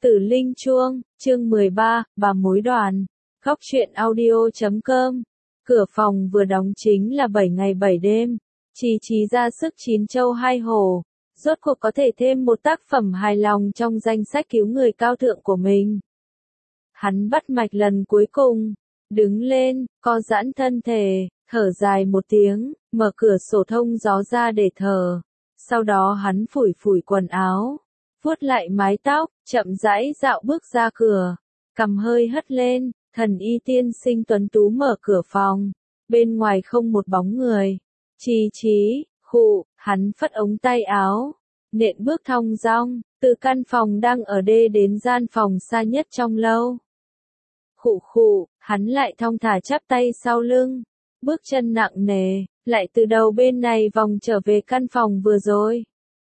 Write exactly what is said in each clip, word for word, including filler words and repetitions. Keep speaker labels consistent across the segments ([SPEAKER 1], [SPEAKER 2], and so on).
[SPEAKER 1] Tử Linh Chuông, chương mười ba, bà mối đoàn. Góc truyện audio chấm com. Cửa phòng vừa đóng chính là bảy ngày bảy đêm. Chí Chí ra sức chín châu hai hổ. Rốt cuộc có thể thêm một tác phẩm hài lòng trong danh sách cứu người cao thượng của mình. Hắn bắt mạch lần cuối cùng. Đứng lên, co giãn thân thể, thở dài một tiếng, mở cửa sổ thông gió ra để thở. Sau đó hắn phủi phủi quần áo, vuốt lại mái tóc, chậm rãi dạo bước ra cửa, cằm hơi hất lên, thần y tiên sinh tuấn tú mở cửa phòng, bên ngoài không một bóng người. Chí Chí, khụ, hắn phất ống tay áo, nện bước thong dong, từ căn phòng đang ở đê đến gian phòng xa nhất trong lâu. Khụ khụ, hắn lại thong thả chắp tay sau lưng, bước chân nặng nề, lại từ đầu bên này vòng trở về căn phòng vừa rồi.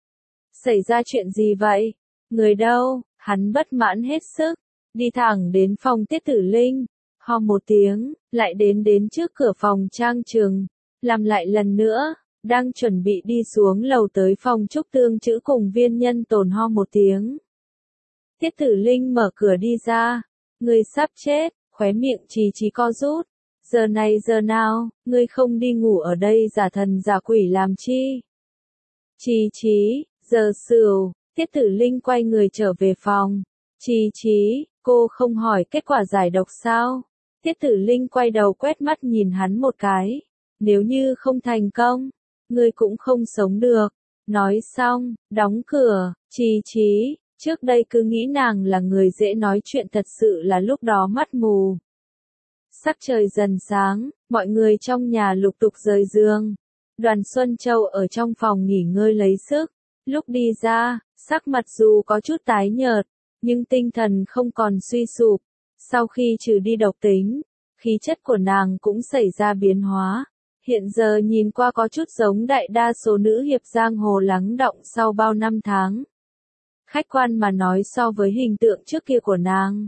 [SPEAKER 1] Xảy ra chuyện gì vậy? Người đâu? Hắn bất mãn hết sức, đi thẳng đến phòng Tiết Tử Linh, ho một tiếng, lại đến đến trước cửa phòng Trang Trừng, làm lại lần nữa, đang chuẩn bị đi xuống lầu tới phòng Trúc Tương Trữ cùng Viên Nhân Tồn ho một tiếng. Tiết Tử Linh mở cửa đi ra, người sắp chết, khóe miệng Chí Chí co rút. Giờ này giờ nào, ngươi không đi ngủ ở đây giả thần giả quỷ làm chi? Chí Chí, giờ sửu, Tiết Tử Linh quay người trở về phòng. Chí Chí, cô không hỏi kết quả giải độc sao? Tiết Tử Linh quay đầu quét mắt nhìn hắn một cái. Nếu như không thành công, ngươi cũng không sống được. Nói xong, đóng cửa. Chí Chí, trước đây cứ nghĩ nàng là người dễ nói chuyện, thật sự là lúc đó mắt mù. Sắc trời dần sáng, mọi người trong nhà lục tục rời giường. Đoàn Xuân Châu ở trong phòng nghỉ ngơi lấy sức. Lúc đi ra, sắc mặt dù có chút tái nhợt, nhưng tinh thần không còn suy sụp. Sau khi trừ đi độc tính, khí chất của nàng cũng xảy ra biến hóa. Hiện giờ nhìn qua có chút giống đại đa số nữ hiệp giang hồ lắng đọng sau bao năm tháng. Khách quan mà nói, so với hình tượng trước kia của nàng,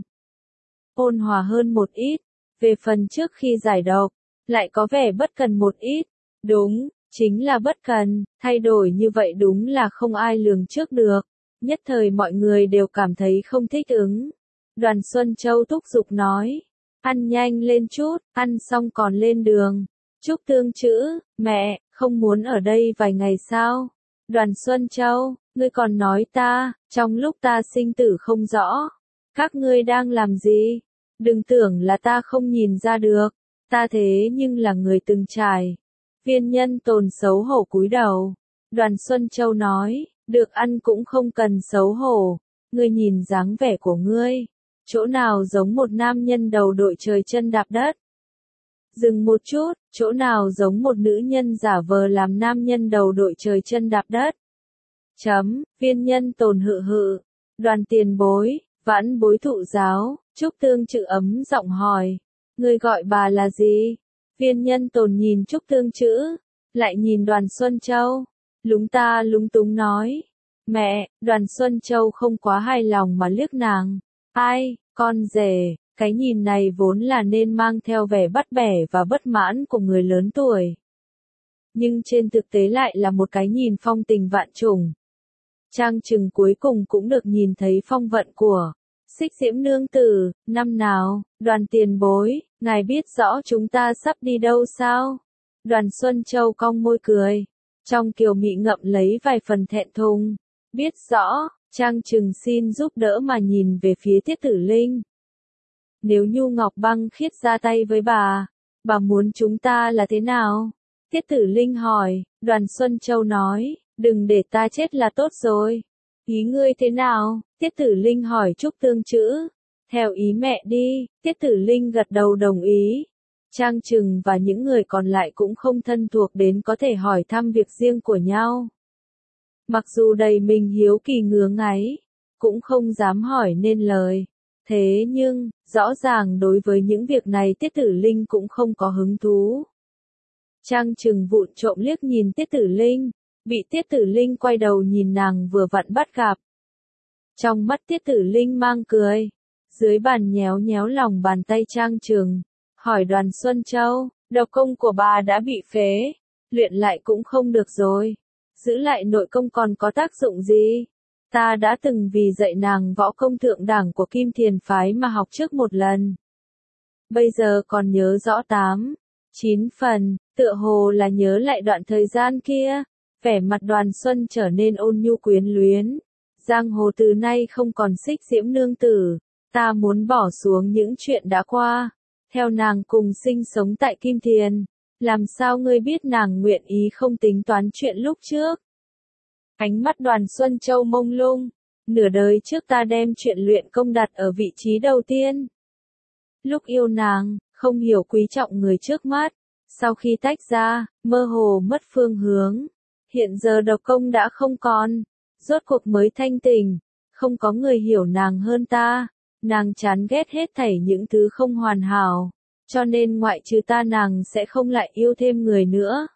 [SPEAKER 1] ôn hòa hơn một ít. Về phần trước khi giải độc, lại có vẻ bất cần một ít. Đúng, chính là bất cần, thay đổi như vậy đúng là không ai lường trước được. Nhất thời mọi người đều cảm thấy không thích ứng. Đoàn Xuân Châu thúc giục nói, ăn nhanh lên chút, ăn xong còn lên đường. Trúc Tương Trữ, mẹ, không muốn ở đây vài ngày sao? Đoàn Xuân Châu, ngươi còn nói ta, trong lúc ta sinh tử không rõ, các ngươi đang làm gì? Đừng tưởng là ta không nhìn ra được, ta thế nhưng là người từng trải. Viên Nhân Tồn xấu hổ cúi đầu. Đoàn Xuân Châu nói, được ăn cũng không cần xấu hổ, ngươi nhìn dáng vẻ của ngươi, chỗ nào giống một nam nhân đầu đội trời chân đạp đất. Dừng một chút, chỗ nào giống một nữ nhân giả vờ làm nam nhân đầu đội trời chân đạp đất. Chấm, Viên Nhân Tồn hự hự. Đoàn tiền bối, vãn bối thụ giáo. Trúc Tương Trữ ấm giọng hỏi, người gọi bà là gì? Viên Nhân Tồn nhìn Trúc Tương Trữ, lại nhìn Đoàn Xuân Châu, lúng ta lúng túng nói, mẹ. Đoàn Xuân Châu không quá hài lòng mà liếc nàng, ai, con rể. Cái nhìn này vốn là nên mang theo vẻ bắt bẻ và bất mãn của người lớn tuổi, nhưng trên thực tế lại là một cái nhìn phong tình vạn trùng. Trang Trừng cuối cùng cũng được nhìn thấy phong vận của Xích Diễm nương tử. Năm nào, Đoàn tiền bối, ngài biết rõ chúng ta sắp đi đâu sao? Đoàn Xuân Châu cong môi cười, trong kiều mị ngậm lấy vài phần thẹn thùng. Biết rõ. Trang Trừng xin giúp đỡ mà nhìn về phía Tiết Tử Linh. Nếu Nhu Ngọc Băng Khiết ra tay với bà, bà muốn chúng ta là thế nào? Tiết Tử Linh hỏi. Đoàn Xuân Châu nói, đừng để ta chết là tốt rồi. Ý ngươi thế nào? Tiết Tử Linh hỏi Trúc Tương Trữ. Theo ý mẹ đi. Tiết Tử Linh gật đầu đồng ý. Trang Trừng và những người còn lại cũng không thân thuộc đến có thể hỏi thăm việc riêng của nhau. Mặc dù đầy mình hiếu kỳ ngứa ngáy, cũng không dám hỏi nên lời. Thế nhưng, rõ ràng đối với những việc này Tiết Tử Linh cũng không có hứng thú. Trang Trừng vụng trộm liếc nhìn Tiết Tử Linh, bị Tiết Tử Linh quay đầu nhìn nàng vừa vặn bắt gặp. Trong mắt Tiết Tử Linh mang cười, dưới bàn nhéo nhéo lòng bàn tay Trang Trừng, hỏi Đoàn Xuân Châu, độc công của bà đã bị phế, luyện lại cũng không được rồi, giữ lại nội công còn có tác dụng gì? Ta đã từng vì dạy nàng võ công thượng đẳng của Kim Thiền phái mà học trước một lần. Bây giờ còn nhớ rõ tám, chín phần, tựa hồ là nhớ lại đoạn thời gian kia, vẻ mặt Đoàn Xuân trở nên ôn nhu quyến luyến. Giang hồ từ nay không còn xích diễm nương tử, ta muốn bỏ xuống những chuyện đã qua, theo nàng cùng sinh sống tại Kim Thiền. Làm sao ngươi biết nàng nguyện ý không tính toán chuyện lúc trước? Ánh mắt Đoàn Xuân Châu mông lung, nửa đời trước ta đem chuyện luyện công đặt ở vị trí đầu tiên. Lúc yêu nàng, không hiểu quý trọng người trước mắt, sau khi tách ra, mơ hồ mất phương hướng. Hiện giờ độc công đã không còn, rốt cuộc mới thanh tình, không có người hiểu nàng hơn ta, nàng chán ghét hết thảy những thứ không hoàn hảo, cho nên ngoại trừ ta nàng sẽ không lại yêu thêm người nữa.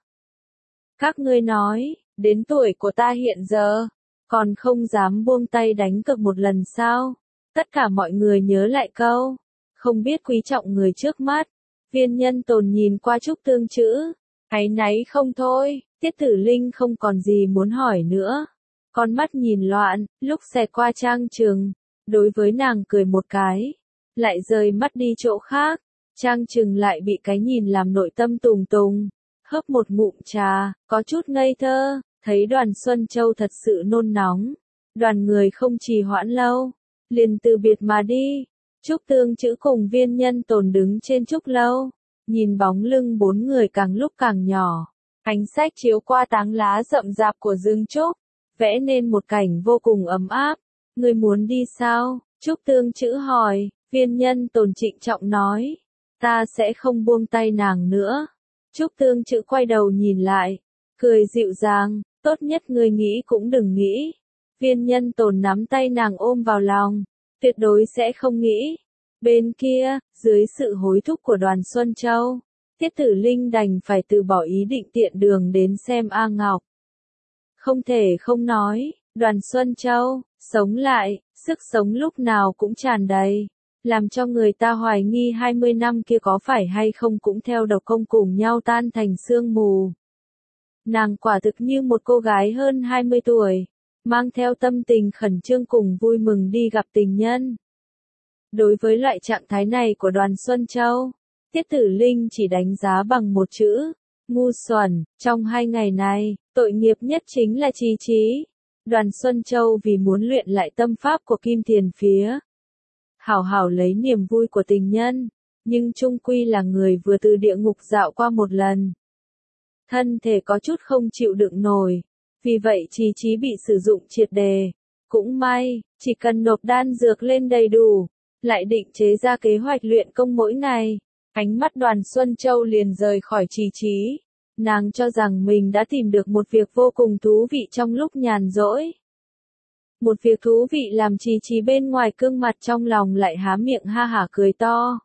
[SPEAKER 1] Các ngươi nói, đến tuổi của ta hiện giờ, còn không dám buông tay đánh cược một lần sao? Tất cả mọi người nhớ lại câu, không biết quý trọng người trước mắt. Viên Nhân Tồn nhìn qua Trúc Tương chữ, áy náy không thôi. Tiết Tử Linh không còn gì muốn hỏi nữa. Con mắt nhìn loạn, lúc xẹt qua Trang Trừng, đối với nàng cười một cái, lại rời mắt đi chỗ khác. Trang Trừng lại bị cái nhìn làm nội tâm tùng tùng, hớp một ngụm trà, có chút ngây thơ, thấy Đoàn Xuân Châu thật sự nôn nóng. Đoàn người không trì hoãn lâu, liền từ biệt mà đi. Trúc Tương chữ cùng Viên Nhân Tồn đứng trên trúc lâu, nhìn bóng lưng bốn người càng lúc càng nhỏ. Ánh sách chiếu qua táng lá rậm rạp của rừng trúc, vẽ nên một cảnh vô cùng ấm áp. Người muốn đi sao? Trúc Tương chữ hỏi. Viên Nhân Tồn trịnh trọng nói, ta sẽ không buông tay nàng nữa. Trúc Tương chữ quay đầu nhìn lại, cười dịu dàng, tốt nhất ngươi nghĩ cũng đừng nghĩ. Viên Nhân Tồn nắm tay nàng ôm vào lòng, tuyệt đối sẽ không nghĩ. Bên kia, dưới sự hối thúc của Đoàn Xuân Châu, Tiết Tử Linh đành phải từ bỏ ý định tiện đường đến xem A Ngọc. Không thể không nói, Đoàn Xuân Châu, sống lại, sức sống lúc nào cũng tràn đầy, làm cho người ta hoài nghi hai mươi năm kia có phải hay không cũng theo độc công cùng nhau tan thành sương mù. Nàng quả thực như một cô gái hơn hai mươi tuổi, mang theo tâm tình khẩn trương cùng vui mừng đi gặp tình nhân. Đối với loại trạng thái này của Đoàn Xuân Châu, Tiết Tử Linh chỉ đánh giá bằng một chữ, ngu xuẩn. Trong hai ngày này, tội nghiệp nhất chính là Chí Chí. Đoàn Xuân Châu vì muốn luyện lại tâm pháp của Kim Thiền phía, hảo hảo lấy niềm vui của tình nhân, nhưng chung quy là người vừa từ địa ngục dạo qua một lần. Thân thể có chút không chịu đựng nổi, vì vậy Chí Chí bị sử dụng triệt đề. Cũng may, chỉ cần nộp đan dược lên đầy đủ, lại định chế ra kế hoạch luyện công mỗi ngày. Ánh mắt Đoàn Xuân Châu liền rời khỏi Chí Chí. Nàng cho rằng mình đã tìm được một việc vô cùng thú vị trong lúc nhàn rỗi. Một việc thú vị làm Chí Chí bên ngoài cương mặt trong lòng lại há miệng ha hả cười to.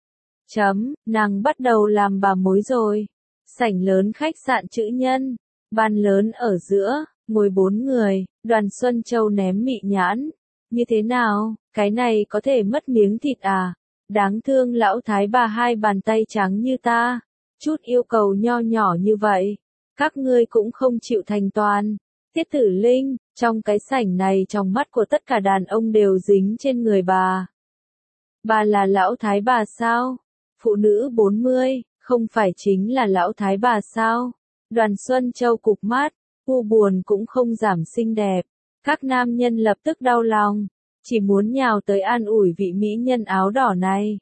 [SPEAKER 1] Chấm, nàng bắt đầu làm bà mối rồi. Sảnh lớn khách sạn chữ nhân, bàn lớn ở giữa, ngồi bốn người, Đoàn Xuân Châu ném mị nhãn. Như thế nào, cái này có thể mất miếng thịt à? Đáng thương lão thái bà hai bàn tay trắng như ta, chút yêu cầu nho nhỏ như vậy, các ngươi cũng không chịu thành toàn. Tiết Tử Linh, trong cái sảnh này trong mắt của tất cả đàn ông đều dính trên người bà. Bà là lão thái bà sao? Phụ nữ bốn mươi, không phải chính là lão thái bà sao? Đoàn Xuân Châu cụp mắt, u buồn cũng không giảm xinh đẹp. Các nam nhân lập tức đau lòng, chỉ muốn nhào tới an ủi vị mỹ nhân áo đỏ này.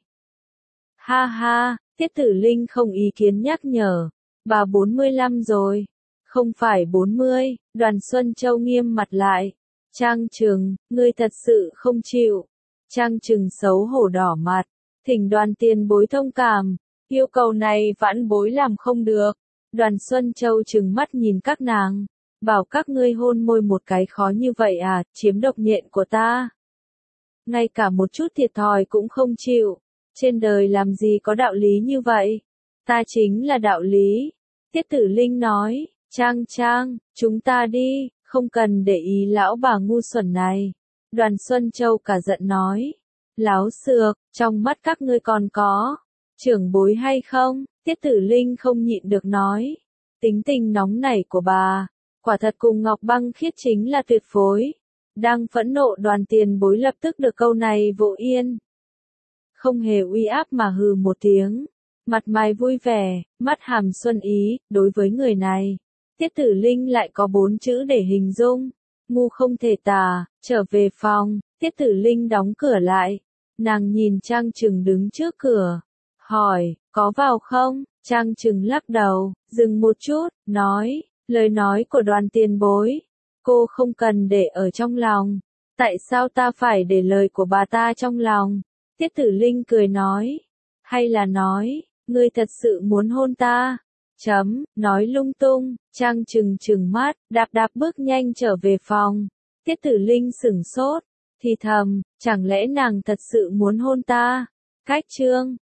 [SPEAKER 1] Ha ha, Tiết Tử Linh không ý kiến nhắc nhở, bà bốn mươi lăm rồi. Không phải bốn mươi, Đoàn Xuân Châu nghiêm mặt lại. Trang Trừng, ngươi thật sự không chịu. Trang Trừng xấu hổ đỏ mặt, thỉnh Đoàn tiền bối thông cảm, yêu cầu này vãn bối làm không được. Đoàn Xuân Châu trừng mắt nhìn các nàng, bảo các ngươi hôn môi một cái khó như vậy à, chiếm độc nhện của ta. Ngay cả một chút thiệt thòi cũng không chịu, trên đời làm gì có đạo lý như vậy, ta chính là đạo lý. Tiết Tử Linh nói, Trang Trang, chúng ta đi, không cần để ý lão bà ngu xuẩn này. Đoàn Xuân Châu cả giận nói, láo xược, trong mắt các ngươi còn có trưởng bối hay không? Tiết Tử Linh không nhịn được nói, tính tình nóng nảy của bà, quả thật cùng Ngọc Băng Khiết chính là tuyệt phối. Đang phẫn nộ Đoàn Tiền Bối lập tức được câu này vỗ yên. Không hề uy áp mà hừ một tiếng. Mặt mày vui vẻ, mắt hàm xuân ý, đối với người này. Tiết Tử Linh lại có bốn chữ để hình dung. Ngu không thể tả, trở về phòng, Tiết Tử Linh đóng cửa lại. Nàng nhìn Trang Trừng đứng trước cửa. Hỏi, có vào không? Trang Trừng lắc đầu, dừng một chút, nói, lời nói của Đoàn Tiền Bối. Cô không cần để ở trong lòng. Tại sao ta phải để lời của bà ta trong lòng? Tiết Tử Linh cười nói. Hay là nói, ngươi thật sự muốn hôn ta? Chấm, nói lung tung, Trang Trừng trừng mắt, đạp đạp bước nhanh trở về phòng. Tiết Tử Linh sửng sốt, thì thầm, chẳng lẽ nàng thật sự muốn hôn ta? Cách chương